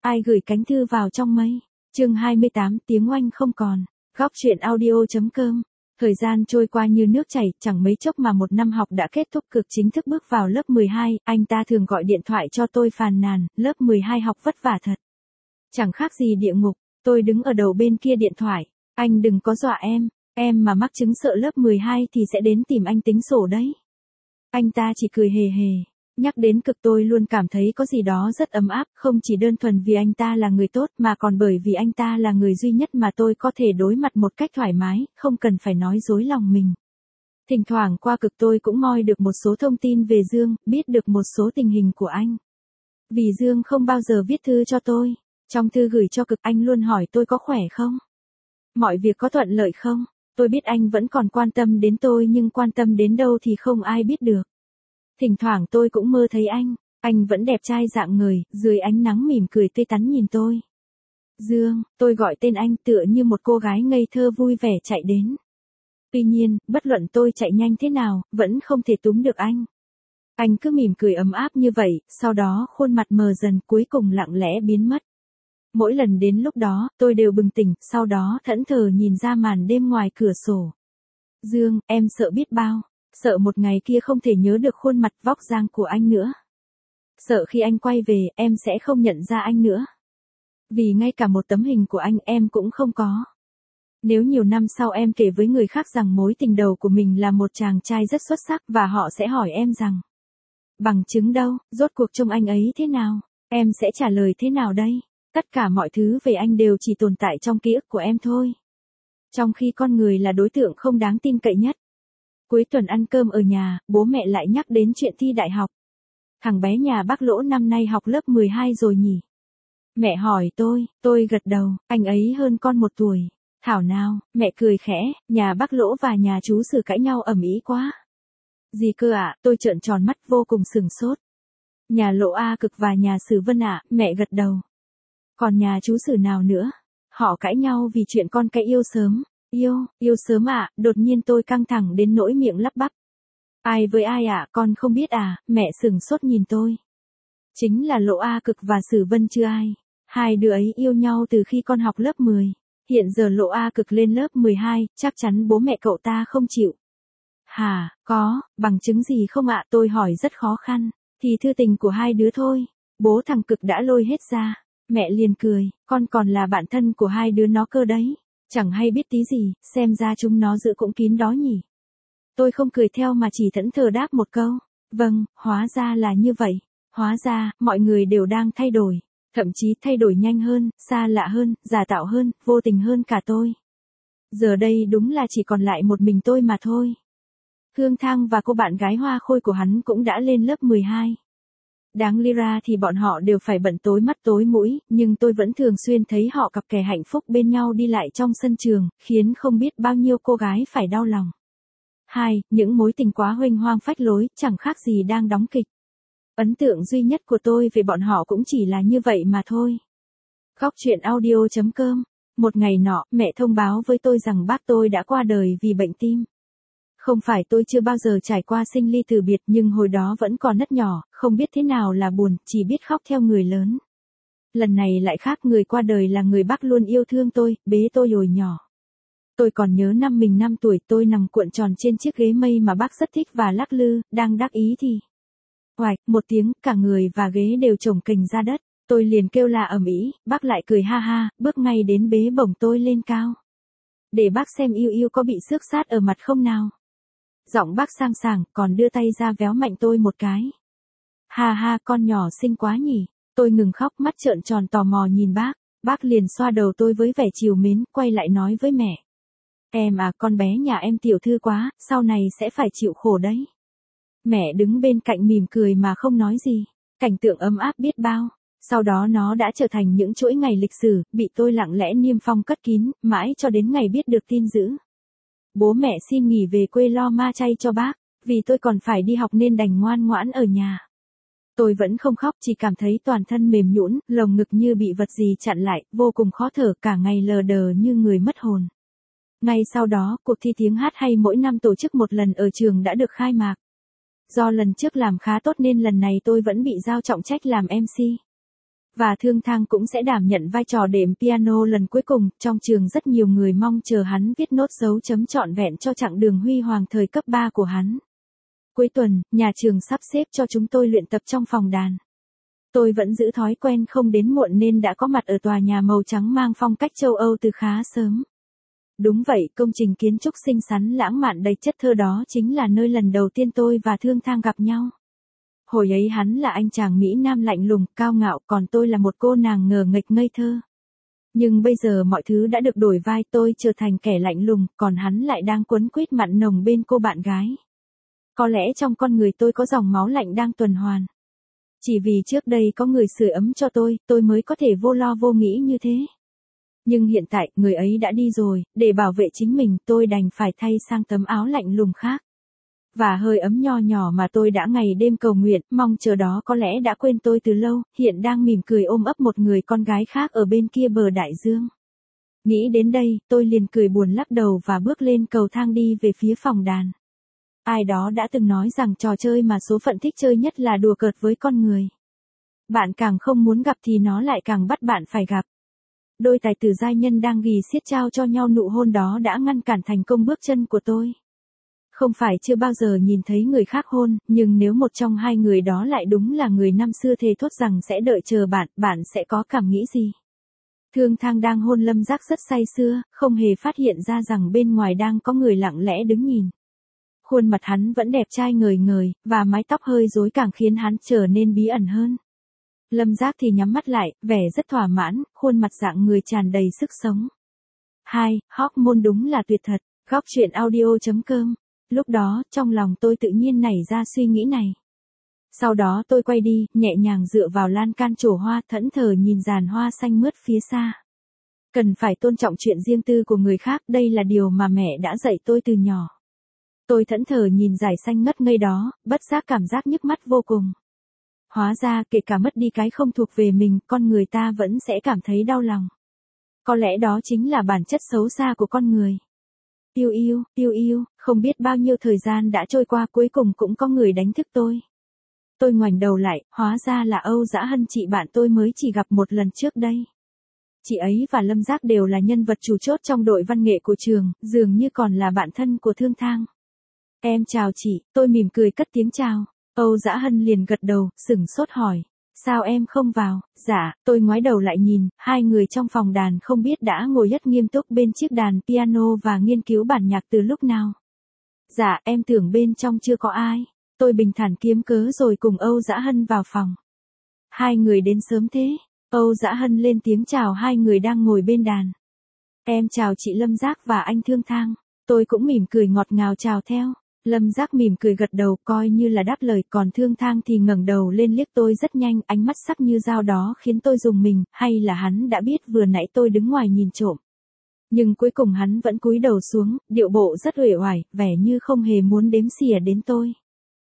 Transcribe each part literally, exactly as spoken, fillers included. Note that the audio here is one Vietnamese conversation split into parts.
Ai gửi cánh thư vào trong mây? Chương hai mươi tám, tiếng oanh không còn. Góc truyện audio.com. Thời gian trôi qua như nước chảy, chẳng mấy chốc mà một năm học đã kết thúc, Cực chính thức bước vào lớp mười hai, anh ta thường gọi điện thoại cho tôi phàn nàn, lớp mười hai học vất vả thật. Chẳng khác gì địa ngục, tôi đứng ở đầu bên kia điện thoại, anh đừng có dọa em, em mà mắc chứng sợ lớp mười hai thì sẽ đến tìm anh tính sổ đấy. Anh ta chỉ cười hề hề. Nhắc đến Cực tôi luôn cảm thấy có gì đó rất ấm áp, không chỉ đơn thuần vì anh ta là người tốt mà còn bởi vì anh ta là người duy nhất mà tôi có thể đối mặt một cách thoải mái, không cần phải nói dối lòng mình. Thỉnh thoảng qua Cực tôi cũng moi được một số thông tin về Dương, biết được một số tình hình của anh. Vì Dương không bao giờ viết thư cho tôi, trong thư gửi cho Cực anh luôn hỏi tôi có khỏe không? Mọi việc có thuận lợi không? Tôi biết anh vẫn còn quan tâm đến tôi nhưng quan tâm đến đâu thì không ai biết được. Thỉnh thoảng tôi cũng mơ thấy anh, anh vẫn đẹp trai rạng ngời, dưới ánh nắng mỉm cười tươi tắn nhìn tôi. Dương, tôi gọi tên anh tựa như một cô gái ngây thơ vui vẻ chạy đến. Tuy nhiên, bất luận tôi chạy nhanh thế nào, vẫn không thể túm được anh. Anh cứ mỉm cười ấm áp như vậy, sau đó khuôn mặt mờ dần cuối cùng lặng lẽ biến mất. Mỗi lần đến lúc đó, tôi đều bừng tỉnh, sau đó thẫn thờ nhìn ra màn đêm ngoài cửa sổ. Dương, em sợ biết bao. Sợ một ngày kia không thể nhớ được khuôn mặt vóc dáng của anh nữa. Sợ khi anh quay về, em sẽ không nhận ra anh nữa. Vì ngay cả một tấm hình của anh em cũng không có. Nếu nhiều năm sau em kể với người khác rằng mối tình đầu của mình là một chàng trai rất xuất sắc và họ sẽ hỏi em rằng, bằng chứng đâu, rốt cuộc trông anh ấy thế nào, em sẽ trả lời thế nào đây? Tất cả mọi thứ về anh đều chỉ tồn tại trong ký ức của em thôi. Trong khi con người là đối tượng không đáng tin cậy nhất. Cuối tuần ăn cơm ở nhà, bố mẹ lại nhắc đến chuyện thi đại học. Thằng bé nhà bác Lỗ năm nay học lớp mười hai rồi nhỉ? Mẹ hỏi tôi, tôi gật đầu, anh ấy hơn con một tuổi. Thảo nào, mẹ cười khẽ, nhà bác Lỗ và nhà chú Sử cãi nhau ầm ĩ quá. Gì cơ ạ, à? Tôi trợn tròn mắt vô cùng sửng sốt. Nhà Lộ A Cực và nhà Sử Vân ạ, à, mẹ gật đầu. Còn nhà chú Sử nào nữa? Họ cãi nhau vì chuyện con cái yêu sớm. Yêu, yêu sớm ạ, à, đột nhiên tôi căng thẳng đến nỗi miệng lắp bắp. Ai với ai ạ, à, con không biết à, mẹ sửng sốt nhìn tôi. Chính là Lộ A Cực và Sử Vân chứ ai. Hai đứa ấy yêu nhau từ khi con học lớp mười. Hiện giờ Lộ A Cực lên lớp mười hai, chắc chắn bố mẹ cậu ta không chịu. Hả, có, bằng chứng gì không ạ, tôi hỏi rất khó khăn. Thì thư tình của hai đứa thôi. Bố thằng Cực đã lôi hết ra. Mẹ liền cười, con còn là bạn thân của hai đứa nó cơ đấy. Chẳng hay biết tí gì, xem ra chúng nó giữ cũng kín đó nhỉ. Tôi không cười theo mà chỉ thẫn thờ đáp một câu. Vâng, hóa ra là như vậy. Hóa ra, mọi người đều đang thay đổi. Thậm chí thay đổi nhanh hơn, xa lạ hơn, giả tạo hơn, vô tình hơn cả tôi. Giờ đây đúng là chỉ còn lại một mình tôi mà thôi. Hương Thang và cô bạn gái hoa khôi của hắn cũng đã lên lớp mười hai. Đáng lý ra thì bọn họ đều phải bận tối mắt tối mũi, nhưng tôi vẫn thường xuyên thấy họ cặp kè hạnh phúc bên nhau đi lại trong sân trường, khiến không biết bao nhiêu cô gái phải đau lòng. Hai, những mối tình quá huênh hoang phách lối, chẳng khác gì đang đóng kịch. Ấn tượng duy nhất của tôi về bọn họ cũng chỉ là như vậy mà thôi. Góc truyện audio.com. Một ngày nọ, mẹ thông báo với tôi rằng bác tôi đã qua đời vì bệnh tim. Không phải tôi chưa bao giờ trải qua sinh ly từ biệt nhưng hồi đó vẫn còn nấc nhỏ, không biết thế nào là buồn, chỉ biết khóc theo người lớn. Lần này lại khác, người qua đời là người bác luôn yêu thương tôi, bế tôi hồi nhỏ. Tôi còn nhớ năm mình năm tuổi, tôi nằm cuộn tròn trên chiếc ghế mây mà bác rất thích và lắc lư, đang đắc ý thì. Oạch, một tiếng, cả người và ghế đều chồng kềnh ra đất. Tôi liền kêu là ầm ĩ, bác lại cười ha ha, bước ngay đến bế bổng tôi lên cao. Để bác xem yêu yêu có bị xước sát ở mặt không nào. Giọng bác sang sảng, còn đưa tay ra véo mạnh tôi một cái. Ha ha, con nhỏ xinh quá nhỉ. Tôi ngừng khóc, mắt trợn tròn tò mò nhìn bác. Bác liền xoa đầu tôi với vẻ trìu mến, quay lại nói với mẹ. Em à, con bé nhà em tiểu thư quá, sau này sẽ phải chịu khổ đấy. Mẹ đứng bên cạnh mỉm cười mà không nói gì. Cảnh tượng ấm áp biết bao. Sau đó nó đã trở thành những chuỗi ngày lịch sử, bị tôi lặng lẽ niêm phong cất kín, mãi cho đến ngày biết được tin dữ. Bố mẹ xin nghỉ về quê lo ma chay cho bác, vì tôi còn phải đi học nên đành ngoan ngoãn ở nhà. Tôi vẫn không khóc, chỉ cảm thấy toàn thân mềm nhũn, lồng ngực như bị vật gì chặn lại, vô cùng khó thở, cả ngày lờ đờ như người mất hồn. Ngay sau đó, cuộc thi tiếng hát hay mỗi năm tổ chức một lần ở trường đã được khai mạc. Do lần trước làm khá tốt nên lần này tôi vẫn bị giao trọng trách làm em xê. Và Thương Thang cũng sẽ đảm nhận vai trò đệm piano lần cuối cùng, trong trường rất nhiều người mong chờ hắn viết nốt dấu chấm trọn vẹn cho chặng đường huy hoàng thời cấp ba của hắn. Cuối tuần, nhà trường sắp xếp cho chúng tôi luyện tập trong phòng đàn. Tôi vẫn giữ thói quen không đến muộn nên đã có mặt ở tòa nhà màu trắng mang phong cách châu Âu từ khá sớm. Đúng vậy, công trình kiến trúc xinh xắn lãng mạn đầy chất thơ đó chính là nơi lần đầu tiên tôi và Thương Thang gặp nhau. Hồi ấy hắn là anh chàng Mỹ Nam lạnh lùng, cao ngạo, còn tôi là một cô nàng ngờ nghệch ngây thơ. Nhưng bây giờ mọi thứ đã được đổi vai, tôi trở thành kẻ lạnh lùng, còn hắn lại đang quấn quýt mặn nồng bên cô bạn gái. Có lẽ trong con người tôi có dòng máu lạnh đang tuần hoàn. Chỉ vì trước đây có người sưởi ấm cho tôi, tôi mới có thể vô lo vô nghĩ như thế. Nhưng hiện tại, người ấy đã đi rồi, để bảo vệ chính mình, tôi đành phải thay sang tấm áo lạnh lùng khác. Và hơi ấm nho nhỏ mà tôi đã ngày đêm cầu nguyện, mong chờ đó có lẽ đã quên tôi từ lâu, hiện đang mỉm cười ôm ấp một người con gái khác ở bên kia bờ đại dương. Nghĩ đến đây, tôi liền cười buồn lắc đầu và bước lên cầu thang đi về phía phòng đàn. Ai đó đã từng nói rằng trò chơi mà số phận thích chơi nhất là đùa cợt với con người. Bạn càng không muốn gặp thì nó lại càng bắt bạn phải gặp. Đôi tài tử giai nhân đang ghì siết trao cho nhau nụ hôn đó đã ngăn cản thành công bước chân của tôi. Không phải chưa bao giờ nhìn thấy người khác hôn, nhưng nếu một trong hai người đó lại đúng là người năm xưa thề thốt rằng sẽ đợi chờ bạn, bạn sẽ có cảm nghĩ gì? Thương Thang đang hôn Lâm Giác rất say sưa, không hề phát hiện ra rằng bên ngoài đang có người lặng lẽ đứng nhìn. Khuôn mặt hắn vẫn đẹp trai ngời ngời, và mái tóc hơi rối càng khiến hắn trở nên bí ẩn hơn. Lâm Giác thì nhắm mắt lại, vẻ rất thỏa mãn, khuôn mặt dạng người tràn đầy sức sống. Hai, hormone đúng là tuyệt thật, góc truyện audio chấm com. Lúc đó, trong lòng tôi tự nhiên nảy ra suy nghĩ này. Sau đó tôi quay đi, nhẹ nhàng dựa vào lan can trổ hoa, thẫn thờ nhìn dàn hoa xanh mướt phía xa. Cần phải tôn trọng chuyện riêng tư của người khác, đây là điều mà mẹ đã dạy tôi từ nhỏ. Tôi thẫn thờ nhìn dải xanh ngất ngây đó, bất giác cảm giác nhức mắt vô cùng. Hóa ra, kể cả mất đi cái không thuộc về mình, con người ta vẫn sẽ cảm thấy đau lòng. Có lẽ đó chính là bản chất xấu xa của con người. Yêu yêu, yêu yêu, không biết bao nhiêu thời gian đã trôi qua, cuối cùng cũng có người đánh thức tôi. Tôi ngoảnh đầu lại, hóa ra là Âu Dã Hân, chị bạn tôi mới chỉ gặp một lần trước đây. Chị ấy và Lâm Giác đều là nhân vật chủ chốt trong đội văn nghệ của trường, dường như còn là bạn thân của Thương Thang. Em chào chị, tôi mỉm cười cất tiếng chào. Âu Dã Hân liền gật đầu, sửng sốt hỏi. Sao em không vào? Dạ, tôi ngoái đầu lại nhìn, hai người trong phòng đàn không biết đã ngồi rất nghiêm túc bên chiếc đàn piano và nghiên cứu bản nhạc từ lúc nào. Dạ, em tưởng bên trong chưa có ai. Tôi bình thản kiếm cớ rồi cùng Âu Dã Hân vào phòng. Hai người đến sớm thế. Âu Dã Hân lên tiếng chào hai người đang ngồi bên đàn. Em chào chị Lâm Giác và anh Thương Thang. Tôi cũng mỉm cười ngọt ngào chào theo. Lâm Giác mỉm cười gật đầu coi như là đáp lời, còn Thương Thang thì ngẩng đầu lên liếc tôi rất nhanh, ánh mắt sắc như dao đó khiến tôi rùng mình, hay là hắn đã biết vừa nãy tôi đứng ngoài nhìn trộm. Nhưng cuối cùng hắn vẫn cúi đầu xuống, điệu bộ rất uể oải, vẻ như không hề muốn đếm xỉa đến tôi.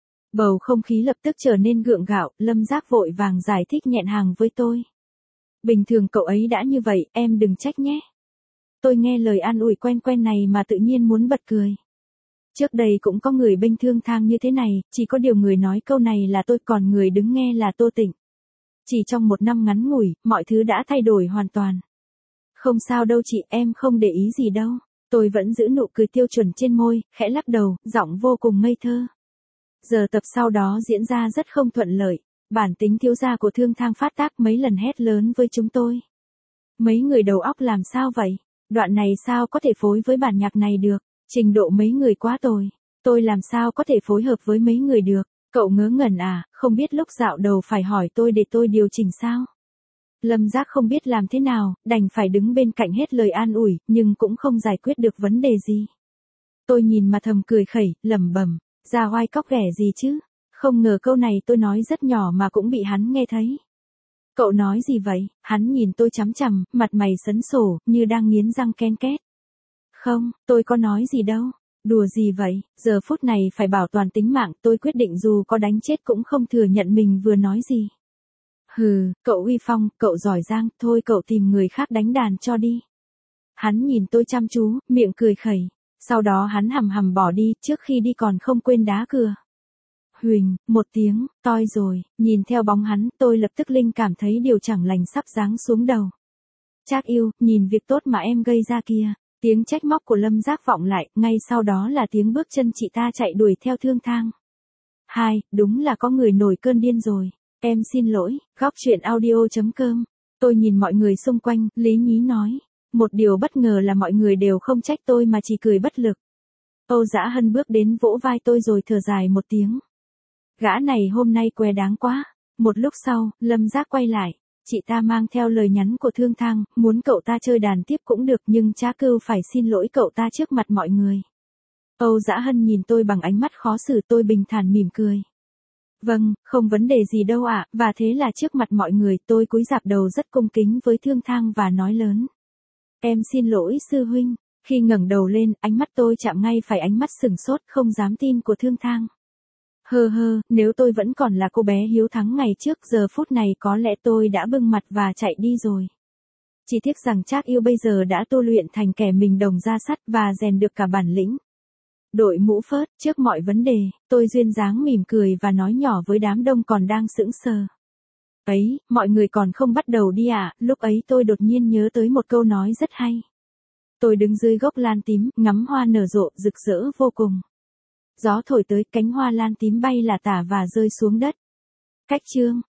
Bầu không khí lập tức trở nên gượng gạo, Lâm Giác vội vàng giải thích nhẹn hàng với tôi. Bình thường cậu ấy đã như vậy, em đừng trách nhé. Tôi nghe lời an ủi quen quen này mà tự nhiên muốn bật cười. Trước đây cũng có người bênh Thương Thang như thế này, chỉ có điều người nói câu này là tôi, còn người đứng nghe là Tô Tịnh. Chỉ trong một năm ngắn ngủi, mọi thứ đã thay đổi hoàn toàn. Không sao đâu chị, em không để ý gì đâu. Tôi vẫn giữ nụ cười tiêu chuẩn trên môi, khẽ lắc đầu, giọng vô cùng ngây thơ. Giờ tập sau đó diễn ra rất không thuận lợi. Bản tính thiếu gia của Thương Thang phát tác mấy lần hét lớn với chúng tôi. Mấy người đầu óc làm sao vậy? Đoạn này sao có thể phối với bản nhạc này được? Trình độ mấy người quá tồi. Tôi làm sao có thể phối hợp với mấy người được? Cậu ngớ ngẩn à, không biết lúc dạo đầu phải hỏi tôi để tôi điều chỉnh sao? Lâm Giác không biết làm thế nào, đành phải đứng bên cạnh hết lời an ủi, nhưng cũng không giải quyết được vấn đề gì. Tôi nhìn mà thầm cười khẩy, lẩm bẩm, ra oai cóc ghẻ gì chứ? Không ngờ câu này tôi nói rất nhỏ mà cũng bị hắn nghe thấy. Cậu nói gì vậy? Hắn nhìn tôi chằm chằm, mặt mày sấn sổ, như đang nghiến răng ken két. Không, tôi có nói gì đâu. Đùa gì vậy? Giờ phút này phải bảo toàn tính mạng, tôi quyết định dù có đánh chết cũng không thừa nhận mình vừa nói gì. Hừ, cậu uy phong, cậu giỏi giang, thôi cậu tìm người khác đánh đàn cho đi. Hắn nhìn tôi chăm chú, miệng cười khẩy. Sau đó hắn hầm hầm bỏ đi, trước khi đi còn không quên đá cửa. Huỳnh, một tiếng, toi rồi, nhìn theo bóng hắn, tôi lập tức linh cảm thấy điều chẳng lành sắp giáng xuống đầu. Trác yêu, nhìn việc tốt mà em gây ra kia. Tiếng trách móc của Lâm Giác vọng lại, ngay sau đó là tiếng bước chân chị ta chạy đuổi theo Thương Thang. Hai, đúng là có người nổi cơn điên rồi. Em xin lỗi, góc truyện audio chấm com. Tôi nhìn mọi người xung quanh, lý nhí nói. Một điều bất ngờ là mọi người đều không trách tôi mà chỉ cười bất lực. Âu Dã Hân bước đến vỗ vai tôi rồi thở dài một tiếng. Gã này hôm nay què đáng quá. Một lúc sau, Lâm Giác quay lại. Chị ta mang theo lời nhắn của Thương Thang, muốn cậu ta chơi đàn tiếp cũng được nhưng Trác Cưu phải xin lỗi cậu ta trước mặt mọi người. Âu Dã Hân nhìn tôi bằng ánh mắt khó xử, tôi bình thản mỉm cười. Vâng, không vấn đề gì đâu ạ, và thế là trước mặt mọi người tôi cúi rạp đầu rất cung kính với Thương Thang và nói lớn. Em xin lỗi sư huynh. Khi ngẩng đầu lên, ánh mắt tôi chạm ngay phải ánh mắt sửng sốt không dám tin của Thương Thang. Hơ hơ, nếu tôi vẫn còn là cô bé hiếu thắng ngày trước giờ phút này có lẽ tôi đã bưng mặt và chạy đi rồi. Chỉ tiếc rằng Trác yêu bây giờ đã tu luyện thành kẻ mình đồng ra sắt và rèn được cả bản lĩnh. Đội mũ phớt, trước mọi vấn đề, tôi duyên dáng mỉm cười và nói nhỏ với đám đông còn đang sững sờ. Ấy, mọi người còn không bắt đầu đi à, lúc ấy tôi đột nhiên nhớ tới một câu nói rất hay. Tôi đứng dưới gốc lan tím, ngắm hoa nở rộ, rực rỡ vô cùng. Gió thổi tới, cánh hoa lan tím bay là tả và rơi xuống đất. Cách chương.